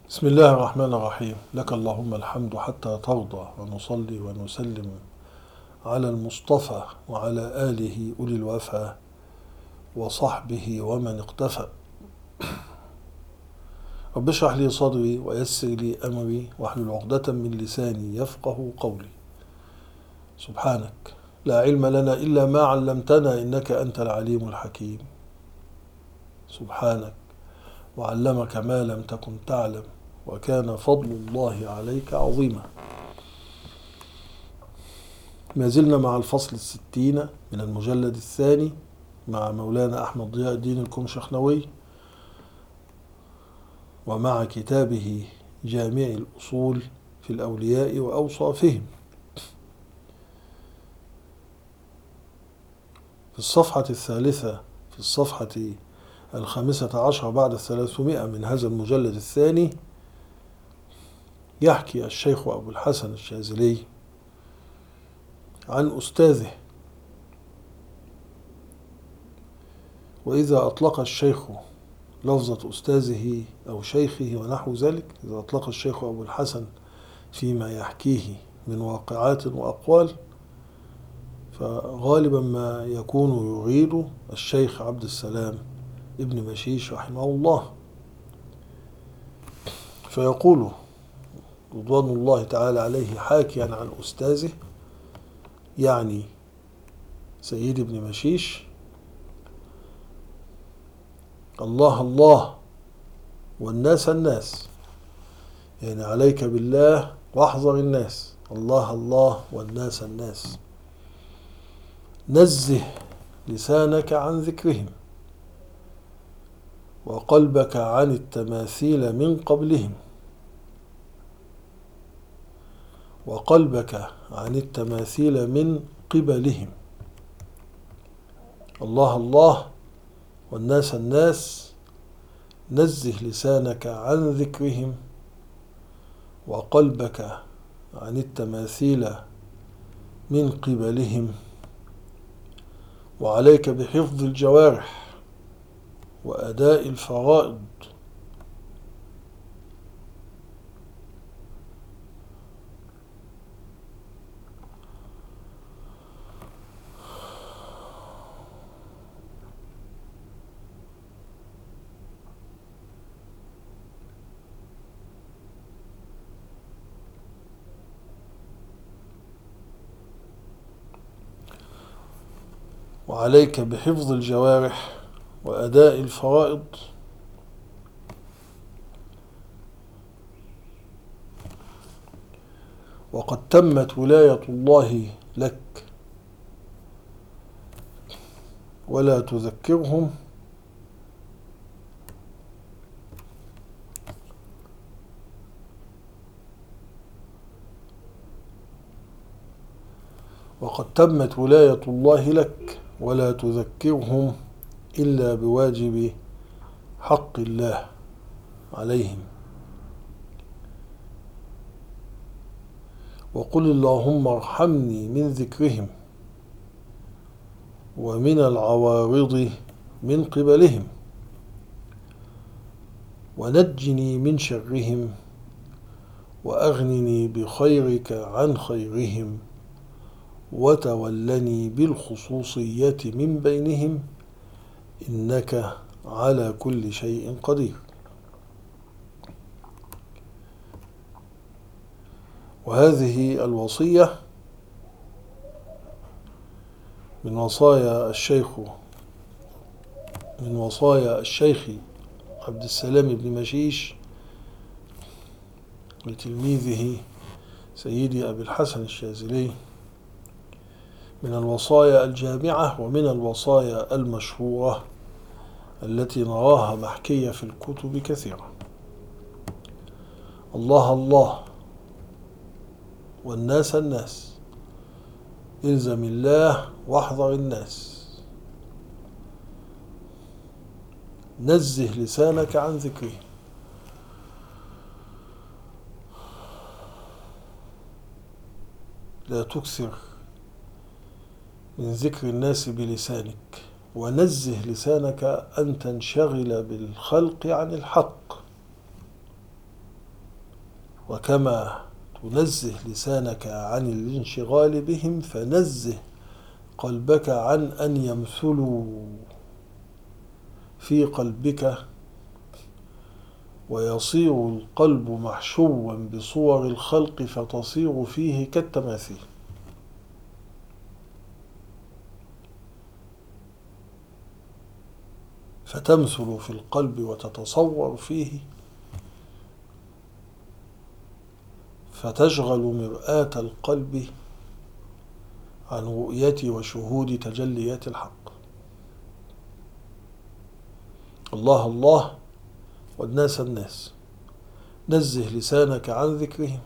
بسم الله الرحمن الرحيم. لك اللهم الحمد حتى ترضى، ونصلي ونسلم على المصطفى وعلى آله أولي الوفا وصحبه ومن اقتفى. رب اشرح لي صدري ويسر لي أمري واحلل عقدة من لساني يفقه قولي. سبحانك لا علم لنا إلا ما علمتنا إنك أنت العليم الحكيم. سبحانك وعلمك ما لم تكن تعلم وكان فضل الله عليك عظيما. ما زلنا مع الفصل 60 من المجلد الثاني مع مولانا أحمد ضياء الدين الكمشخنوي، ومع كتابه جامع الأصول في الأولياء وأوصافهم. في الصفحة الثالثة، في الصفحة 15 بعد 300 من هذا المجلد الثاني، يحكي الشيخ أبو الحسن الشاذلي عن أستاذه. وإذا أطلق الشيخ لفظة أستاذه أو شيخه ونحو ذلك، إذا أطلق الشيخ أبو الحسن فيما يحكيه من واقعات وأقوال، فغالبا ما يكون يريد الشيخ عبد السلام ابن مشيش رحمه الله. فيقول رضوان الله تعالى عليه حاكيا عن أستاذه، يعني سيد ابن مشيش: الله الله والناس الناس، يعني عليك بالله واحذر الناس. الله الله والناس الناس. نزه لسانك عن ذكرهم، وقلبك عن التماثيل من قبلهم، وقلبك عن التماثيل من قبلهم. الله الله والناس الناس، نزه لسانك عن ذكرهم، وقلبك عن التماثيل من قبلهم، وعليك بحفظ الجوارح وأداء الفرائض. وعليك بحفظ الجوارح وأداء الفرائض. وقد تمت ولاية الله لك، ولا تذكرهم وقد تمت ولاية الله لك ولا تذكرهم إلا بواجب حق الله عليهم. وقل اللهم ارحمني من ذكرهم ومن العوارض من قبلهم، ونجني من شرهم، وأغنني بخيرك عن خيرهم، وتولني بالخصوصية من بينهم، إنك على كل شيء قدير. وهذه الوصية من وصايا الشيخ عبد السلام بن مشيش لتلميذه سيدي أبي الحسن الشاذلي، من الوصايا الجامعة ومن الوصايا المشهورة التي نراها محكية في الكتب كثيرا. الله الله والناس الناس، إلزم الله واحذر الناس. نزه لسانك عن ذكره، لا تكثر من ذكر الناس بلسانك، ونزه لسانك أن تنشغل بالخلق عن الحق. وكما تنزه لسانك عن الانشغال بهم فنزه قلبك عن أن يمثلوا في قلبك ويصير القلب محشوا بصور الخلق فتصير فيه كالتماثيل. فتمثل في القلب وتتصور فيه، فتشغل مرآة القلب عن رؤية وشهود تجليات الحق. الله الله والناس الناس. نزه لسانك عن ذكرهم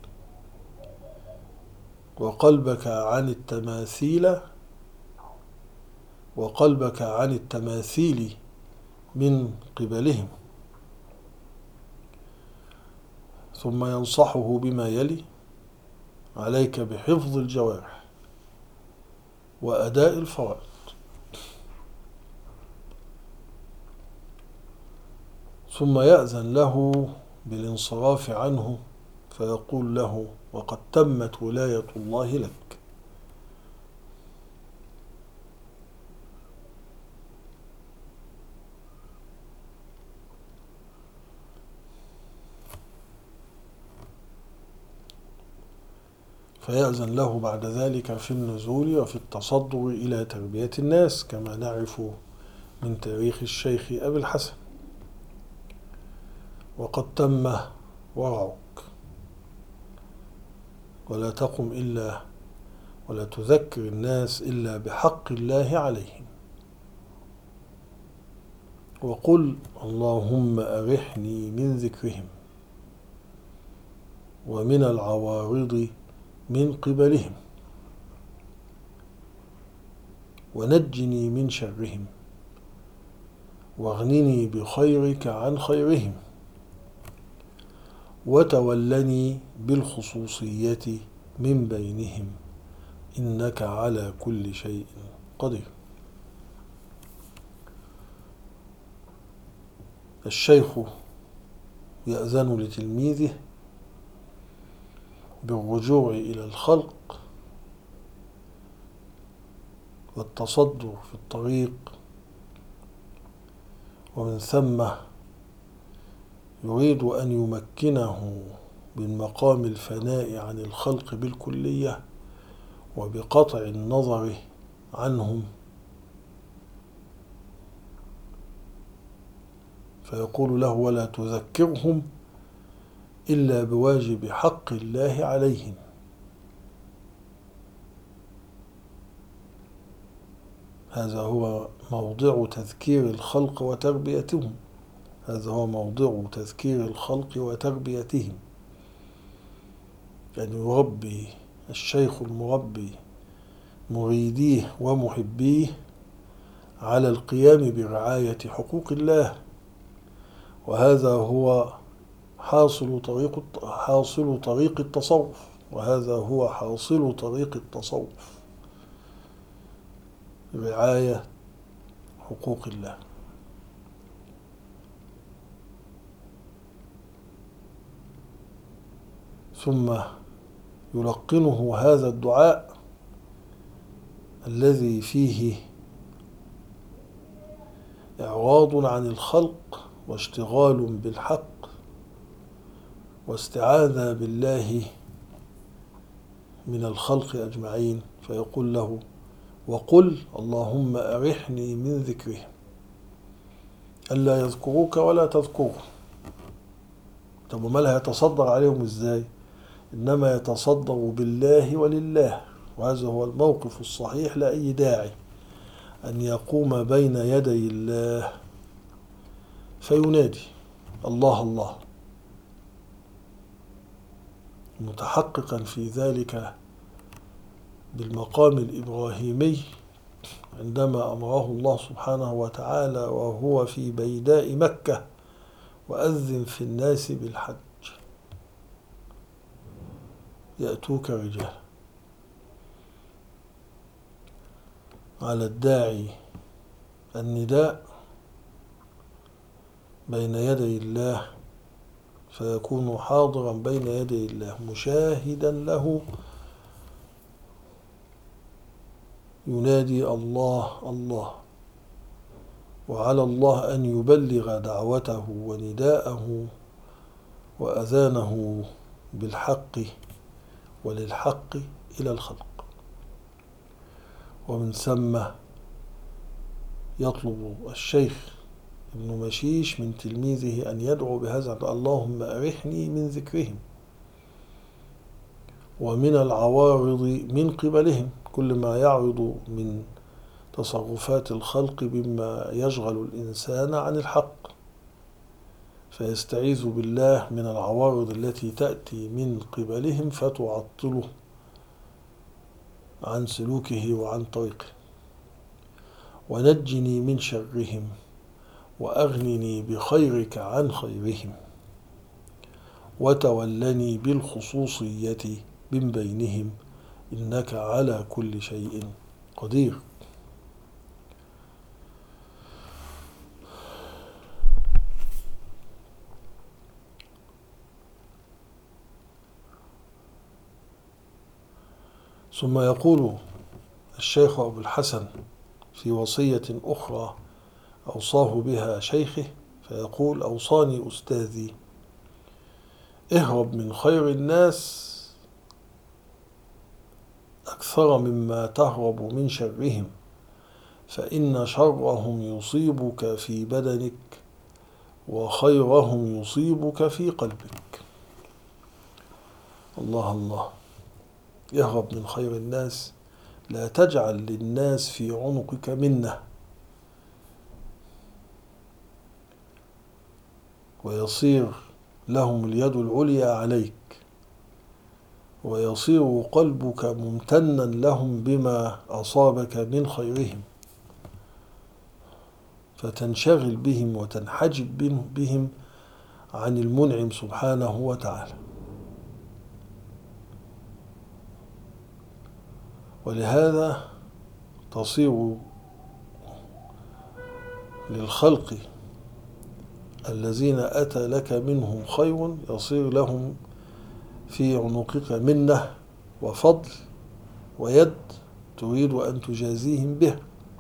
وقلبك عن التماثيل من قبلهم. ثم ينصحه بما يلي: عليك بحفظ الجوارح وأداء الفرائض. ثم يأذن له بالانصراف عنه فيقول له: وقد تمت ولاية الله لك. فيأذن له بعد ذلك في النزول وفي التصدر إلى تربية الناس، كما نعرف من تاريخ الشيخ أبي الحسن: وقد تم ورعك، ولا تقم إلا ولا تذكر الناس إلا بحق الله عليهم، وقل اللهم أرحني من ذكرهم ومن العوارض من قبلهم، ونجني من شرهم، واغنني بخيرك عن خيرهم، وتولني بالخصوصية من بينهم، إنك على كل شيء قدير. الشيخ يأذن لتلميذه بالرجوع إلى الخلق والتصدر في الطريق، ومن ثم يريد أن يمكنه من مقام الفناء عن الخلق بالكلية وبقطع النظر عنهم، فيقول له: ولا تذكرهم إلا بواجب حق الله عليهم. هذا هو موضع تذكير الخلق وتربيتهم. يعني يربي الشيخ المربي مريديه ومحبيه على القيام برعاية حقوق الله، وهذا هو حاصل طريق التصوف، رعاية حقوق الله. ثم يلقنه هذا الدعاء الذي فيه إعراض عن الخلق واشتغال بالحق واستعاذة بالله من الخلق أجمعين، فيقول له: وقل اللهم أرحني من ذكرهم، ألا يذكروك ولا تذكره. طب وما لا يتصدر عليهم إزاي؟ إنما يتصدر بالله ولله، وهذا هو الموقف الصحيح لأي داعي، أن يقوم بين يدي الله فينادي الله الله، متحققا في ذلك بالمقام الإبراهيمي عندما أمره الله سبحانه وتعالى وهو في بيداء مكة: وأذن في الناس بالحج يأتوك رجالا. على الداعي النداء بين يدي الله فيكون حاضرا بين يدي الله مشاهدا له، ينادي الله الله، وعلى الله أن يبلغ دعوته ونداءه وأذانه بالحق وللحق إلى الخلق. ومن ثم يطلب الشيخ ابن مشيش من تلميذه أن يدعو بهذا: اللهم أرحني من ذكرهم ومن العوارض من قبلهم، كل ما يعرض من تصرفات الخلق بما يشغل الإنسان عن الحق، فيستعيذ بالله من العوارض التي تأتي من قبلهم فتعطله عن سلوكه وعن طريقه. ونجني من شرهم وأغنني بخيرك عن خيرهم، وتولني بالخصوصية من بينهم، إنك على كل شيء قدير. ثم يقول الشيخ أبو الحسن في وصية أخرى أوصاه بها شيخه، فيقول: أوصاني أستاذي اهرب من خير الناس أكثر مما تهرب من شرهم، فإن شرهم يصيبك في بدنك وخيرهم يصيبك في قلبك. الله الله، اهرب من خير الناس، لا تجعل للناس في عنقك منة، ويصير لهم اليد العليا عليك، ويصير قلبك ممتنا لهم بما أصابك من خيرهم، فتنشغل بهم وتنحجب بهم عن المنعم سبحانه وتعالى. ولهذا تصير للخلق الذين أتى لك منهم خير، يصير لهم في عنقك منة وفضل ويد تريد أن تجازيهم به.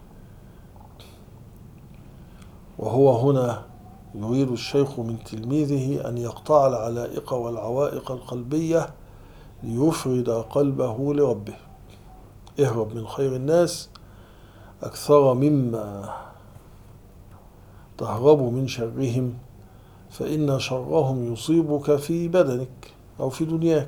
وهو هنا يريد الشيخ من تلميذه أن يقطع العلائق والعوائق القلبية ليفرد قلبه لربه. اهرب من خير الناس أكثر مما تهرب من شرهم، فإن شرهم يصيبك في بدنك أو في دنياك،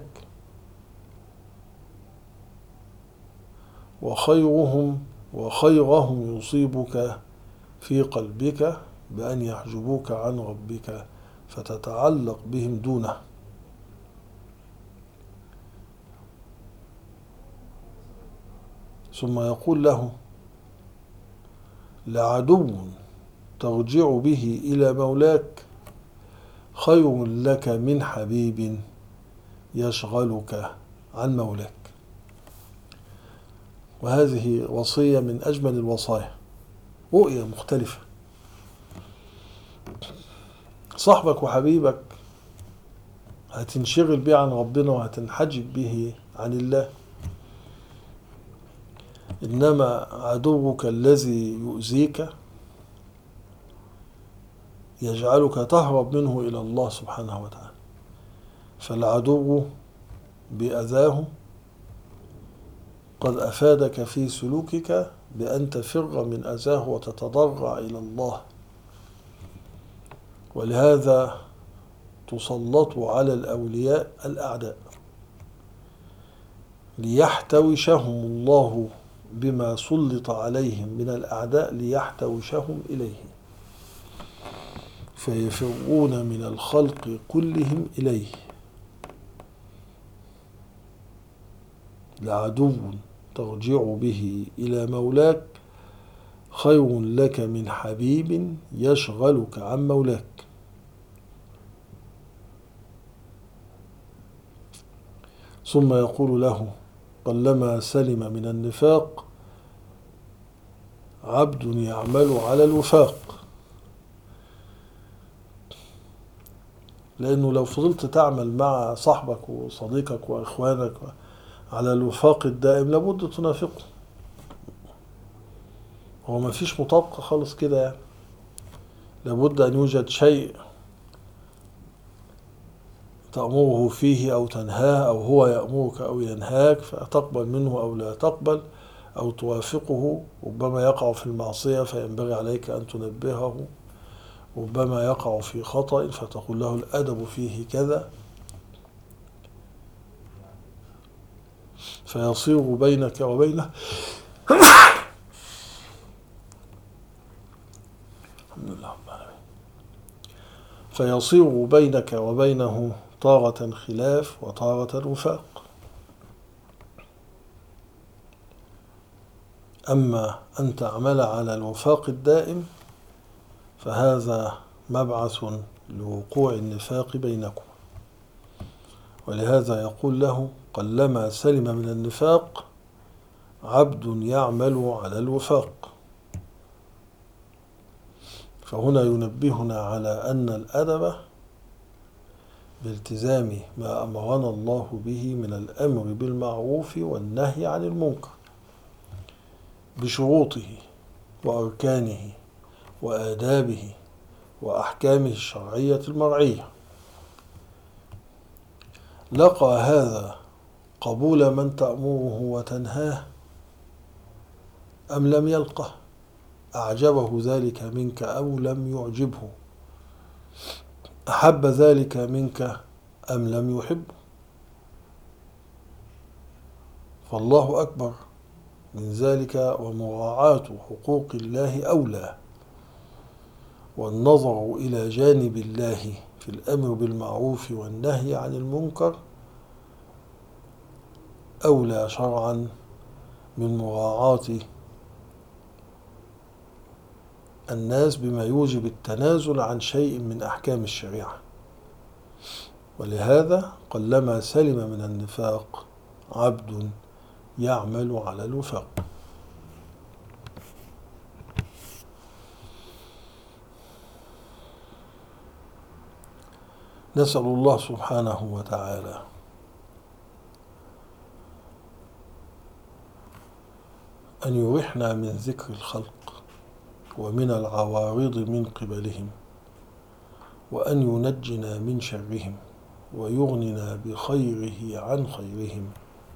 وخيرهم يصيبك في قلبك بأن يحجبوك عن ربك فتتعلق بهم دونه. ثم يقول له: لعدو ترجع به إلى مولاك خير لك من حبيب يشغلك عن مولاك. وهذه وصية من أجمل الوصايا، رؤية مختلفة. صاحبك وحبيبك هتنشغل به عن ربنا وهتنحجب به عن الله، إنما عدوك الذي يؤذيك يجعلك تهرب منه إلى الله سبحانه وتعالى. فالعدو بأذاه قد أفادك في سلوكك بأن تفر من أذاه وتتضرع إلى الله. ولهذا تسلط على الأولياء الأعداء ليحتوشهم الله بما سلط عليهم من الأعداء، ليحتوشهم إليه، فيفرون من الخلق كلهم إليه. لعدو ترجع به إلى مولاك خير لك من حبيب يشغلك عن مولاك. ثم يقول له: قلما سلم من النفاق عبد يعمل على الوفاق. لأنه لو فضلت تعمل مع صاحبك وصديقك وإخوانك على الوفاق الدائم لابد تنافقه. هو ما فيش مطابقة خالص كده يعني، لابد أن يوجد شيء تأمره فيه أو تنهاه، أو هو يأمرك أو ينهاك، فتقبل منه أو لا تقبل أو توافقه. ربما يقع في المعصية فينبغي عليك أن تنبهه، ربما يقع في خطأ فتقول له الأدب فيه كذا، فيصير بينك وبينه الحمد لله رب العالمين. فيصير بينك وبينه تارة خلاف وتارة وفاق. أما أن تعمل على الوفاق الدائم فهذا مبعث لوقوع النفاق بينكم. ولهذا يقول له: قلما سلم من النفاق عبد يعمل على الوفاق. فهنا ينبهنا على أن الأدب بالتزام ما أمرنا الله به من الأمر بالمعروف والنهي عن المنكر بشروطه وأركانه وآدابه وأحكامه الشرعية المرعية. لقى هذا قبول من تأمره وتنهاه أم لم يلقه؟ أعجبه ذلك منك أو لم يعجبه؟ أحب ذلك منك أم لم يحبه؟ فالله أكبر من ذلك، ومراعاة حقوق الله أولى، والنظر إلى جانب الله في الأمر بالمعروف والنهي عن المنكر أولى شرعا من مراعاة الناس بما يوجب التنازل عن شيء من أحكام الشريعة. ولهذا قلما سلم من النفاق عبد يعمل على الوفاق. نسأل الله سبحانه وتعالى أن يرحنا من ذكر الخلق ومن العوارض من قبلهم، وأن ينجنا من شرهم، ويغننا بخيره عن خيرهم،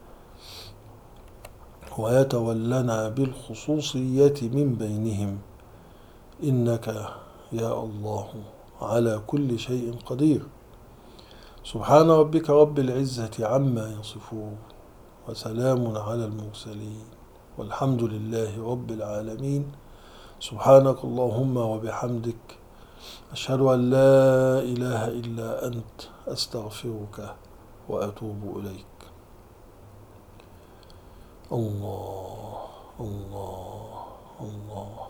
ويتولنا بالخصوصية من بينهم، إنك يا الله على كل شيء قدير. سبحان ربك رب العزة عما يصفون، وسلام على المرسلين، والحمد لله رب العالمين. سبحانك اللهم وبحمدك، أشهد أن لا إله إلا أنت، أستغفرك وأتوب إليك. الله الله الله.